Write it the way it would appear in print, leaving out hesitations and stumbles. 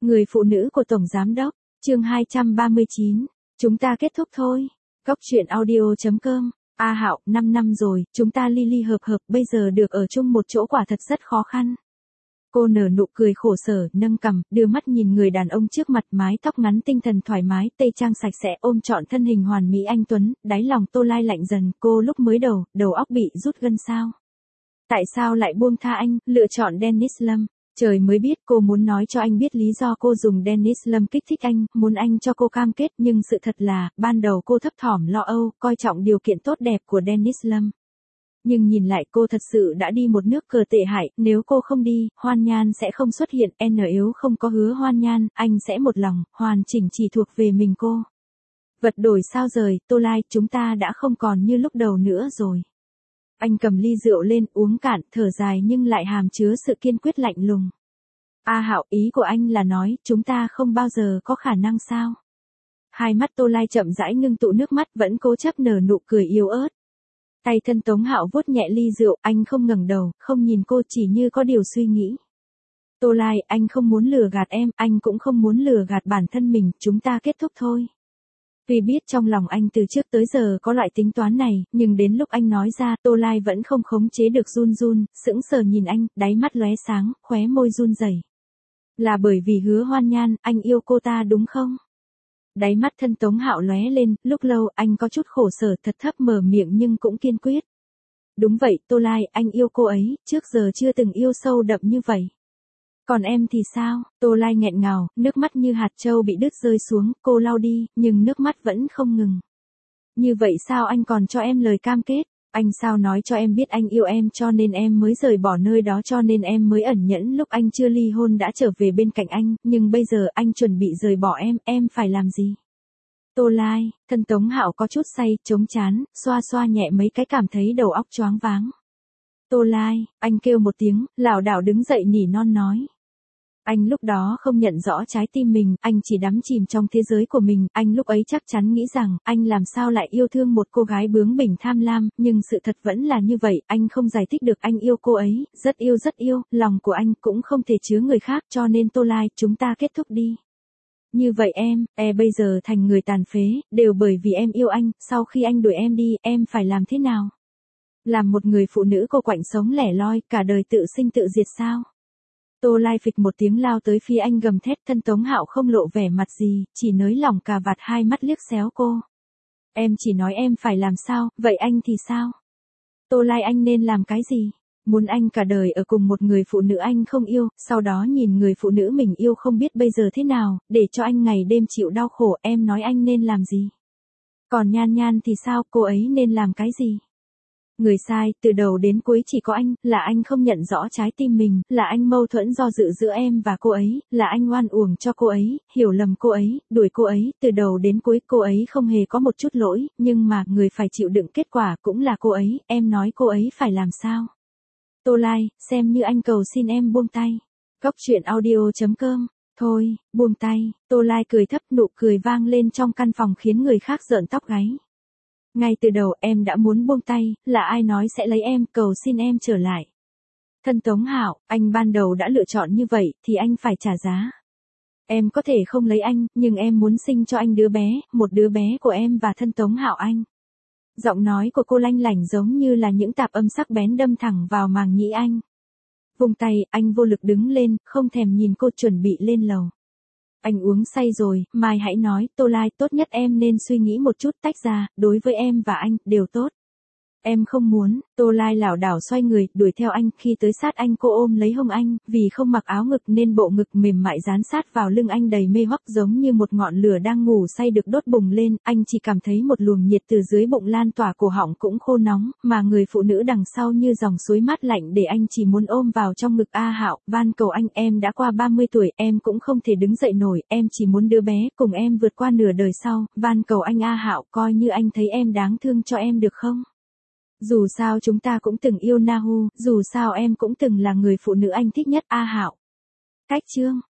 Người phụ nữ của Tổng Giám Đốc, chương 239, chúng ta kết thúc thôi. Góc truyện audio.com. A Hạo, 5 năm rồi, chúng ta ly ly hợp hợp, bây giờ được ở chung một chỗ quả thật rất khó khăn. Cô nở nụ cười khổ sở, nâng cằm, đưa mắt nhìn người đàn ông trước mặt, mái tóc ngắn tinh thần thoải mái, tây trang sạch sẽ, ôm trọn thân hình hoàn mỹ anh tuấn, đáy lòng Tô Lai lạnh dần, cô lúc mới đầu óc bị rút gân sao? Tại sao lại buông tha anh, lựa chọn Dennis Lâm? Trời mới biết, cô muốn nói cho anh biết lý do cô dùng Dennis Lâm kích thích anh, muốn anh cho cô cam kết, nhưng sự thật là, ban đầu cô thấp thỏm lo âu, coi trọng điều kiện tốt đẹp của Dennis Lâm. Nhưng nhìn lại cô thật sự đã đi một nước cờ tệ hại, nếu cô không đi, Hoan Nhan sẽ không xuất hiện, nếu không có hứa Hoan Nhan, anh sẽ một lòng, hoàn chỉnh chỉ thuộc về mình cô. Vật đổi sao rời, Tô Lai, chúng ta đã không còn như lúc đầu nữa rồi. Anh cầm ly rượu lên, uống cạn, thở dài nhưng lại hàm chứa sự kiên quyết lạnh lùng. A Hạo, ý của anh là nói, chúng ta không bao giờ có khả năng sao? Hai mắt Tô Lai chậm rãi ngưng tụ nước mắt, vẫn cố chấp nở nụ cười yếu ớt. Tay thân Tống Hạo vuốt nhẹ ly rượu, anh không ngẩng đầu, không nhìn cô, chỉ như có điều suy nghĩ. Tô Lai, anh không muốn lừa gạt em, anh cũng không muốn lừa gạt bản thân mình, chúng ta kết thúc thôi. Vì biết trong lòng anh từ trước tới giờ có loại tính toán này, nhưng đến lúc anh nói ra, Tô Lai vẫn không khống chế được run run, sững sờ nhìn anh, đáy mắt lóe sáng, khóe môi run rẩy. Là bởi vì hứa Hoan Nhan, anh yêu cô ta đúng không? Đáy mắt thân Tống Hạo lóe lên, lúc lâu anh có chút khổ sở, thật thấp mở miệng nhưng cũng kiên quyết. Đúng vậy, Tô Lai, anh yêu cô ấy, trước giờ chưa từng yêu sâu đậm như vậy. Còn em thì sao? Tô Lai nghẹn ngào, nước mắt như hạt châu bị đứt rơi xuống, cô lau đi, nhưng nước mắt vẫn không ngừng. Như vậy sao anh còn cho em lời cam kết? Anh sao nói cho em biết anh yêu em cho nên em mới rời bỏ nơi đó, cho nên em mới ẩn nhẫn lúc anh chưa ly hôn đã trở về bên cạnh anh, nhưng bây giờ anh chuẩn bị rời bỏ em phải làm gì? Tô Lai, thân Tống Hạo có chút say, chống chán, xoa xoa nhẹ mấy cái cảm thấy đầu óc choáng váng. Tô Lai, anh kêu một tiếng, lảo đảo đứng dậy nỉ non nói. Anh lúc đó không nhận rõ trái tim mình, anh chỉ đắm chìm trong thế giới của mình, anh lúc ấy chắc chắn nghĩ rằng, anh làm sao lại yêu thương một cô gái bướng bỉnh tham lam, nhưng sự thật vẫn là như vậy, anh không giải thích được anh yêu cô ấy, rất yêu, lòng của anh cũng không thể chứa người khác, cho nên Tô Lai, chúng ta kết thúc đi. Như vậy em, bây giờ thành người tàn phế, đều bởi vì em yêu anh, sau khi anh đuổi em đi, em phải làm thế nào? Làm một người phụ nữ cô quạnh sống lẻ loi, cả đời tự sinh tự diệt sao? Tô Lai phịch một tiếng lao tới phía anh gầm thét, thân Tống Hạo không lộ vẻ mặt gì, chỉ nới lỏng cà vạt, hai mắt liếc xéo cô. Em chỉ nói em phải làm sao, vậy anh thì sao? Tô Lai, anh nên làm cái gì? Muốn anh cả đời ở cùng một người phụ nữ anh không yêu, sau đó nhìn người phụ nữ mình yêu không biết bây giờ thế nào, để cho anh ngày đêm chịu đau khổ, em nói anh nên làm gì? Còn Nhan Nhan thì sao, cô ấy nên làm cái gì? Người sai, từ đầu đến cuối chỉ có anh, là anh không nhận rõ trái tim mình, là anh mâu thuẫn do dự giữa em và cô ấy, là anh oan uổng cho cô ấy, hiểu lầm cô ấy, đuổi cô ấy, từ đầu đến cuối cô ấy không hề có một chút lỗi, nhưng mà người phải chịu đựng kết quả cũng là cô ấy, em nói cô ấy phải làm sao? Tô Lai, xem như anh cầu xin em buông tay. Góc truyện audio.com. Thôi, buông tay, Tô Lai cười thấp, nụ cười vang lên trong căn phòng khiến người khác rợn tóc gáy. Ngay từ đầu em đã muốn buông tay, là ai nói sẽ lấy em, cầu xin em trở lại. Thân Tống Hạo, anh ban đầu đã lựa chọn như vậy, thì anh phải trả giá. Em có thể không lấy anh, nhưng em muốn sinh cho anh đứa bé, một đứa bé của em và thân Tống Hạo anh. Giọng nói của cô lanh lảnh giống như là những tạp âm sắc bén đâm thẳng vào màng nhĩ anh. Vung tay, anh vô lực đứng lên, không thèm nhìn cô, chuẩn bị lên lầu. Anh uống say rồi, mai hãy nói, Tô Lai, tốt nhất em nên suy nghĩ một chút, tách ra, đối với em và anh, đều tốt. Em không muốn, Tô Lai lảo đảo xoay người, đuổi theo anh, khi tới sát anh cô ôm lấy hông anh, vì không mặc áo ngực nên bộ ngực mềm mại dán sát vào lưng anh đầy mê hoắc giống như một ngọn lửa đang ngủ say được đốt bùng lên, anh chỉ cảm thấy một luồng nhiệt từ dưới bụng lan tỏa, cổ họng cũng khô nóng, mà người phụ nữ đằng sau như dòng suối mát lạnh để anh chỉ muốn ôm vào trong ngực. A Hạo, van cầu anh, em đã qua 30 tuổi, em cũng không thể đứng dậy nổi, em chỉ muốn đứa bé, cùng em vượt qua nửa đời sau, van cầu anh A Hạo, coi như anh thấy em đáng thương cho em được không? Dù sao chúng ta cũng từng yêu Nahu, dù sao em cũng từng là người phụ nữ anh thích nhất. A Hạo. Cách chương.